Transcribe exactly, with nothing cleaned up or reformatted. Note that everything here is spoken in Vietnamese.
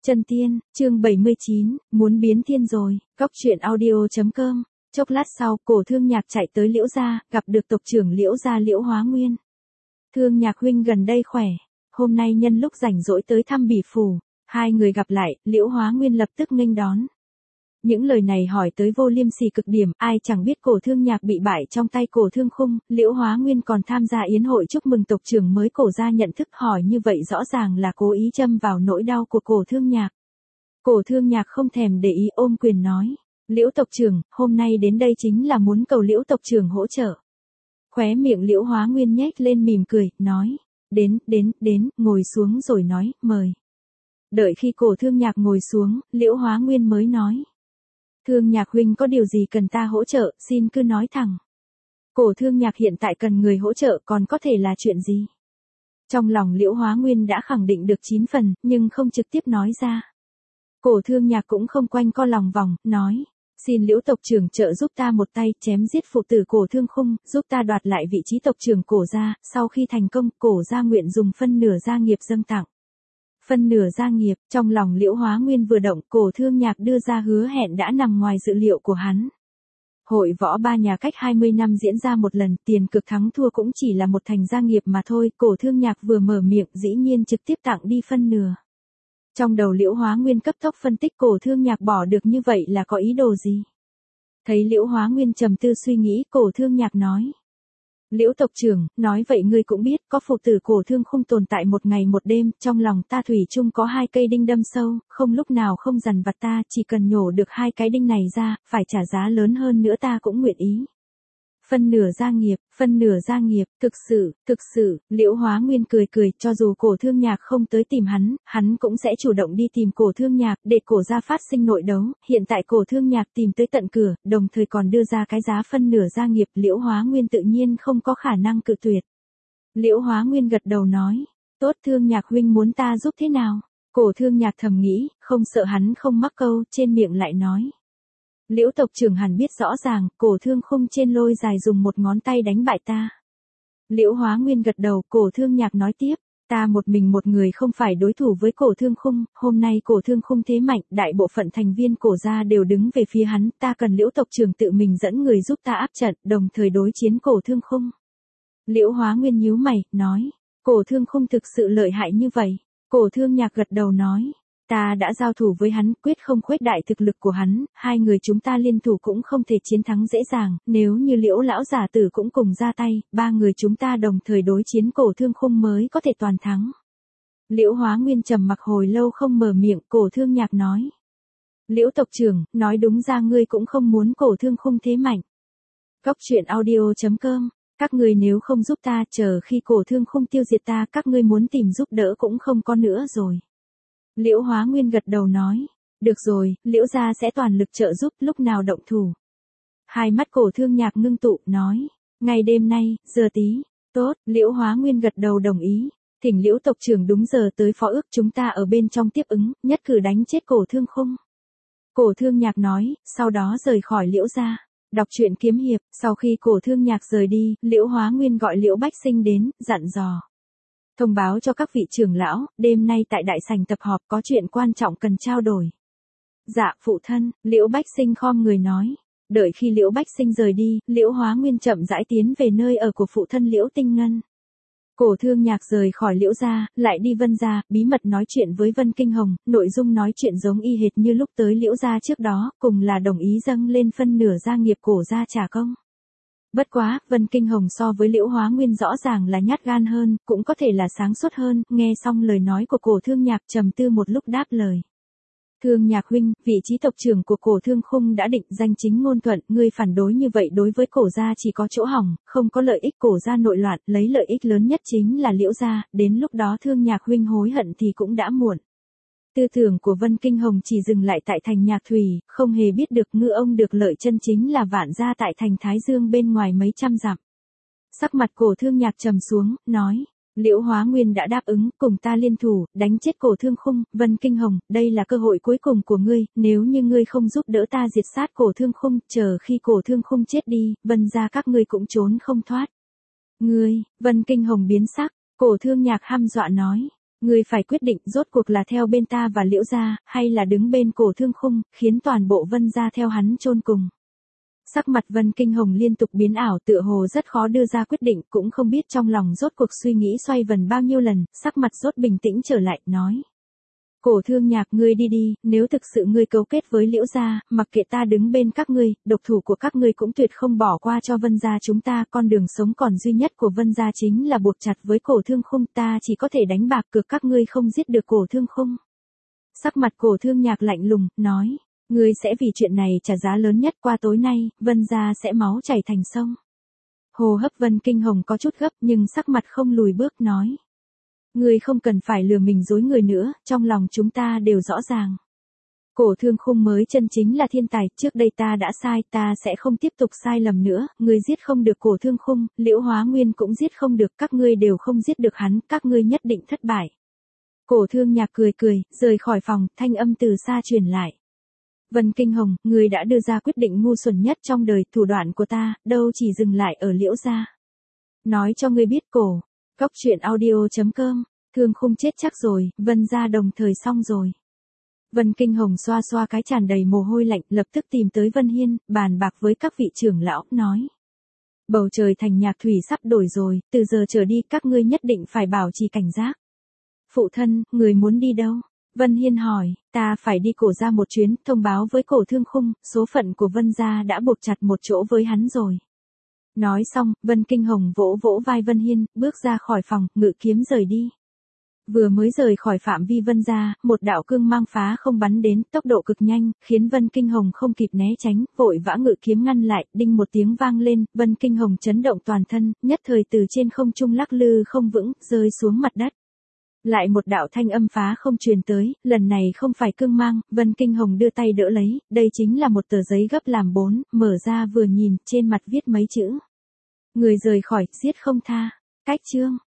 Chân tiên, chương bảy mươi chín, muốn biến thiên rồi, góc truyện audio.com. Chốc lát sau, Cổ Thương Nhạc chạy tới Liễu gia, gặp được tộc trưởng Liễu gia Liễu Hóa Nguyên. Thương Nhạc huynh gần đây khỏe, hôm nay nhân lúc rảnh rỗi tới thăm Bỉ phủ, hai người gặp lại, Liễu Hóa Nguyên lập tức nghênh đón. Những lời này hỏi tới vô liêm sỉ cực điểm, ai chẳng biết Cổ Thương Nhạc bị bại trong tay Cổ Thương Khung, Liễu Hóa Nguyên còn tham gia yến hội chúc mừng tộc trưởng mới Cổ gia nhận thức, hỏi như vậy rõ ràng là cố ý châm vào nỗi đau của Cổ Thương Nhạc. Cổ Thương Nhạc không thèm để ý, ôm quyền nói, Liễu tộc trưởng, hôm nay đến đây chính là muốn cầu Liễu tộc trưởng hỗ trợ. Khóe miệng Liễu Hóa Nguyên nhếch lên mỉm cười, nói, đến, đến, đến, ngồi xuống rồi nói, mời. Đợi khi Cổ Thương Nhạc ngồi xuống, Liễu Hóa Nguyên mới nói, Thương Nhạc huynh có điều gì cần ta hỗ trợ, xin cứ nói thẳng. Cổ Thương Nhạc hiện tại cần người hỗ trợ, còn có thể là chuyện gì? Trong lòng Liễu Hóa Nguyên đã khẳng định được chín phần, nhưng không trực tiếp nói ra. Cổ Thương Nhạc cũng không quanh co lòng vòng, nói, xin Liễu tộc trưởng trợ giúp ta một tay, chém giết phụ tử Cổ Thương Khung, giúp ta đoạt lại vị trí tộc trưởng Cổ gia, sau khi thành công, Cổ gia nguyện dùng phân nửa gia nghiệp dâng tặng. Phân nửa gia nghiệp, trong lòng Liễu Hóa Nguyên vừa động, Cổ Thương Nhạc đưa ra hứa hẹn đã nằm ngoài dự liệu của hắn. Hội võ ba nhà cách hai mươi năm diễn ra một lần, tiền cực thắng thua cũng chỉ là một thành gia nghiệp mà thôi, Cổ Thương Nhạc vừa mở miệng dĩ nhiên trực tiếp tặng đi phân nửa. Trong đầu Liễu Hóa Nguyên cấp tốc phân tích Cổ Thương Nhạc bỏ được như vậy là có ý đồ gì? Thấy Liễu Hóa Nguyên trầm tư suy nghĩ, Cổ Thương Nhạc nói. Liễu tộc trưởng, nói vậy ngươi cũng biết, có phụ tử Cổ Thương Khung tồn tại một ngày một đêm, trong lòng ta thủy chung có hai cây đinh đâm sâu, không lúc nào không dằn vặt ta, chỉ cần nhổ được hai cái đinh này ra, phải trả giá lớn hơn nữa ta cũng nguyện ý. Phân nửa gia nghiệp, phân nửa gia nghiệp, thực sự, thực sự, Liễu Hóa Nguyên cười cười, cho dù Cổ Thương Nhạc không tới tìm hắn, hắn cũng sẽ chủ động đi tìm Cổ Thương Nhạc, để Cổ gia phát sinh nội đấu, hiện tại Cổ Thương Nhạc tìm tới tận cửa, đồng thời còn đưa ra cái giá phân nửa gia nghiệp, Liễu Hóa Nguyên tự nhiên không có khả năng cự tuyệt. Liễu Hóa Nguyên gật đầu nói, tốt, Thương Nhạc huynh muốn ta giúp thế nào? Cổ Thương Nhạc thầm nghĩ, không sợ hắn không mắc câu, trên miệng lại nói. Liễu tộc trưởng hẳn biết rõ ràng, Cổ Thương Khung trên lôi dài dùng một ngón tay đánh bại ta. Liễu Hóa Nguyên gật đầu, Cổ Thương Nhạc nói tiếp, ta một mình một người không phải đối thủ với Cổ Thương Khung, hôm nay Cổ Thương Khung thế mạnh, đại bộ phận thành viên Cổ gia đều đứng về phía hắn, ta cần Liễu tộc trưởng tự mình dẫn người giúp ta áp trận, đồng thời đối chiến Cổ Thương Khung. Liễu Hóa Nguyên nhíu mày, nói, Cổ Thương Khung thực sự lợi hại như vậy? Cổ Thương Nhạc gật đầu nói, ta đã giao thủ với hắn, quyết không khuếch đại thực lực của hắn, hai người chúng ta liên thủ cũng không thể chiến thắng dễ dàng, nếu như Liễu lão giả tử cũng cùng ra tay, ba người chúng ta đồng thời đối chiến Cổ Thương Khung mới có thể toàn thắng. Liễu Hóa Nguyên trầm mặc hồi lâu không mở miệng, Cổ Thương Nhạc nói. Liễu tộc trưởng, nói đúng ra ngươi cũng không muốn Cổ Thương Khung thế mạnh. Góc truyện audio.com, các ngươi nếu không giúp ta, chờ khi Cổ Thương Khung tiêu diệt ta, các ngươi muốn tìm giúp đỡ cũng không có nữa rồi. Liễu Hóa Nguyên gật đầu nói, được rồi, Liễu gia sẽ toàn lực trợ giúp, lúc nào động thủ. Hai mắt Cổ Thương Nhạc ngưng tụ, nói, ngày đêm nay, giờ tí, tốt, Liễu Hóa Nguyên gật đầu đồng ý, thỉnh Liễu tộc trưởng đúng giờ tới phó ước, chúng ta ở bên trong tiếp ứng, nhất cử đánh chết Cổ Thương Khung. Cổ Thương Nhạc nói, sau đó rời khỏi Liễu gia. Đọc truyện kiếm hiệp, sau khi Cổ Thương Nhạc rời đi, Liễu Hóa Nguyên gọi Liễu Bách Sinh đến, dặn dò. Thông báo cho các vị trưởng lão, đêm nay tại đại sảnh tập họp có chuyện quan trọng cần trao đổi. Dạ, phụ thân, Liễu Bách Sinh khom người nói. Đợi khi Liễu Bách Sinh rời đi, Liễu Hóa Nguyên chậm rãi tiến về nơi ở của phụ thân Liễu Tinh Ngân. Cổ Thương Nhạc rời khỏi Liễu gia, lại đi Vân gia, bí mật nói chuyện với Vân Kinh Hồng, nội dung nói chuyện giống y hệt như lúc tới Liễu gia trước đó, cùng là đồng ý dâng lên phân nửa gia nghiệp Cổ gia trả công. Bất quá, Vân Kinh Hồng so với Liễu Hóa Nguyên rõ ràng là nhát gan hơn, cũng có thể là sáng suốt hơn, nghe xong lời nói của Cổ Thương Nhạc trầm tư một lúc đáp lời. Thương Nhạc huynh, vị trí tộc trưởng của Cổ Thương Khung đã định, danh chính ngôn thuận, ngươi phản đối như vậy đối với Cổ gia chỉ có chỗ hỏng, không có lợi ích Cổ gia nội loạn, lấy lợi ích lớn nhất chính là Liễu gia, đến lúc đó Thương Nhạc huynh hối hận thì cũng đã muộn. Tư tưởng của Vân Kinh Hồng chỉ dừng lại tại thành Nhạc Thủy, không hề biết được ngư ông được lợi chân chính là Vạn gia tại thành Thái Dương bên ngoài mấy trăm dặm. Sắc mặt Cổ Thương Nhạc trầm xuống, nói, Liễu Hóa Nguyên đã đáp ứng, cùng ta liên thủ, đánh chết Cổ Thương Khung, Vân Kinh Hồng, đây là cơ hội cuối cùng của ngươi, nếu như ngươi không giúp đỡ ta diệt sát Cổ Thương Khung, chờ khi Cổ Thương Khung chết đi, Vân gia các ngươi cũng trốn không thoát. Ngươi, Vân Kinh Hồng biến sắc, Cổ Thương Nhạc hăm dọa nói. Ngươi phải quyết định rốt cuộc là theo bên ta và Liễu gia, hay là đứng bên Cổ Thương Khung, khiến toàn bộ Vân gia theo hắn chôn cùng. Sắc mặt Vân Kinh Hồng liên tục biến ảo, tựa hồ rất khó đưa ra quyết định, cũng không biết trong lòng rốt cuộc suy nghĩ xoay vần bao nhiêu lần, sắc mặt rốt bình tĩnh trở lại, nói. Cổ Thương Nhạc, ngươi đi đi, nếu thực sự ngươi cấu kết với Liễu gia, mặc kệ ta đứng bên các ngươi, độc thủ của các ngươi cũng tuyệt không bỏ qua cho Vân gia chúng ta, con đường sống còn duy nhất của Vân gia chính là buộc chặt với Cổ Thương Khung, ta chỉ có thể đánh bạc cược các ngươi không giết được Cổ Thương Khung. Sắc mặt Cổ Thương Nhạc lạnh lùng, nói, ngươi sẽ vì chuyện này trả giá lớn nhất, qua tối nay, Vân gia sẽ máu chảy thành sông. Hô hấp Vân Kinh Hồng có chút gấp nhưng sắc mặt không lùi bước, nói. Ngươi không cần phải lừa mình dối người nữa, trong lòng chúng ta đều rõ ràng. Cổ Thương Khung mới chân chính là thiên tài, trước đây ta đã sai, ta sẽ không tiếp tục sai lầm nữa, ngươi giết không được Cổ Thương Khung, Liễu Hóa Nguyên cũng giết không được, các ngươi đều không giết được hắn, các ngươi nhất định thất bại. Cổ Thương Nhạc cười cười, rời khỏi phòng, thanh âm từ xa truyền lại. Vân Kinh Hồng, ngươi đã đưa ra quyết định ngu xuẩn nhất trong đời, thủ đoạn của ta, đâu chỉ dừng lại ở Liễu gia. Nói cho ngươi biết cổ. Cóc truyện audio chấm com, Thương Khung chết chắc rồi, Vân gia đồng thời xong rồi. Vân Kinh Hồng xoa xoa cái tràn đầy mồ hôi lạnh, lập tức tìm tới Vân Hiên, bàn bạc với các vị trưởng lão, nói. Bầu trời thành nhạc thủy sắp đổi rồi, từ giờ trở đi các ngươi nhất định phải bảo trì cảnh giác. Phụ thân, người muốn đi đâu? Vân Hiên hỏi, ta phải đi Cổ gia một chuyến, thông báo với Cổ Thương Khung, số phận của Vân gia đã buộc chặt một chỗ với hắn rồi. Nói xong, Vân Kinh Hồng vỗ vỗ vai Vân Hiên, bước ra khỏi phòng, ngự kiếm rời đi. Vừa mới rời khỏi phạm vi Vân gia, một đạo cương mang phá không bắn đến, tốc độ cực nhanh, khiến Vân Kinh Hồng không kịp né tránh, vội vã ngự kiếm ngăn lại, đinh một tiếng vang lên, Vân Kinh Hồng chấn động toàn thân, nhất thời từ trên không trung lắc lư không vững, rơi xuống mặt đất. Lại một đạo thanh âm phá không truyền tới, lần này không phải cương mang, Vân Kinh Hồng đưa tay đỡ lấy, đây chính là một tờ giấy gấp làm bốn, mở ra vừa nhìn, trên mặt viết mấy chữ. Người rời khỏi, giết không tha. Cách chương.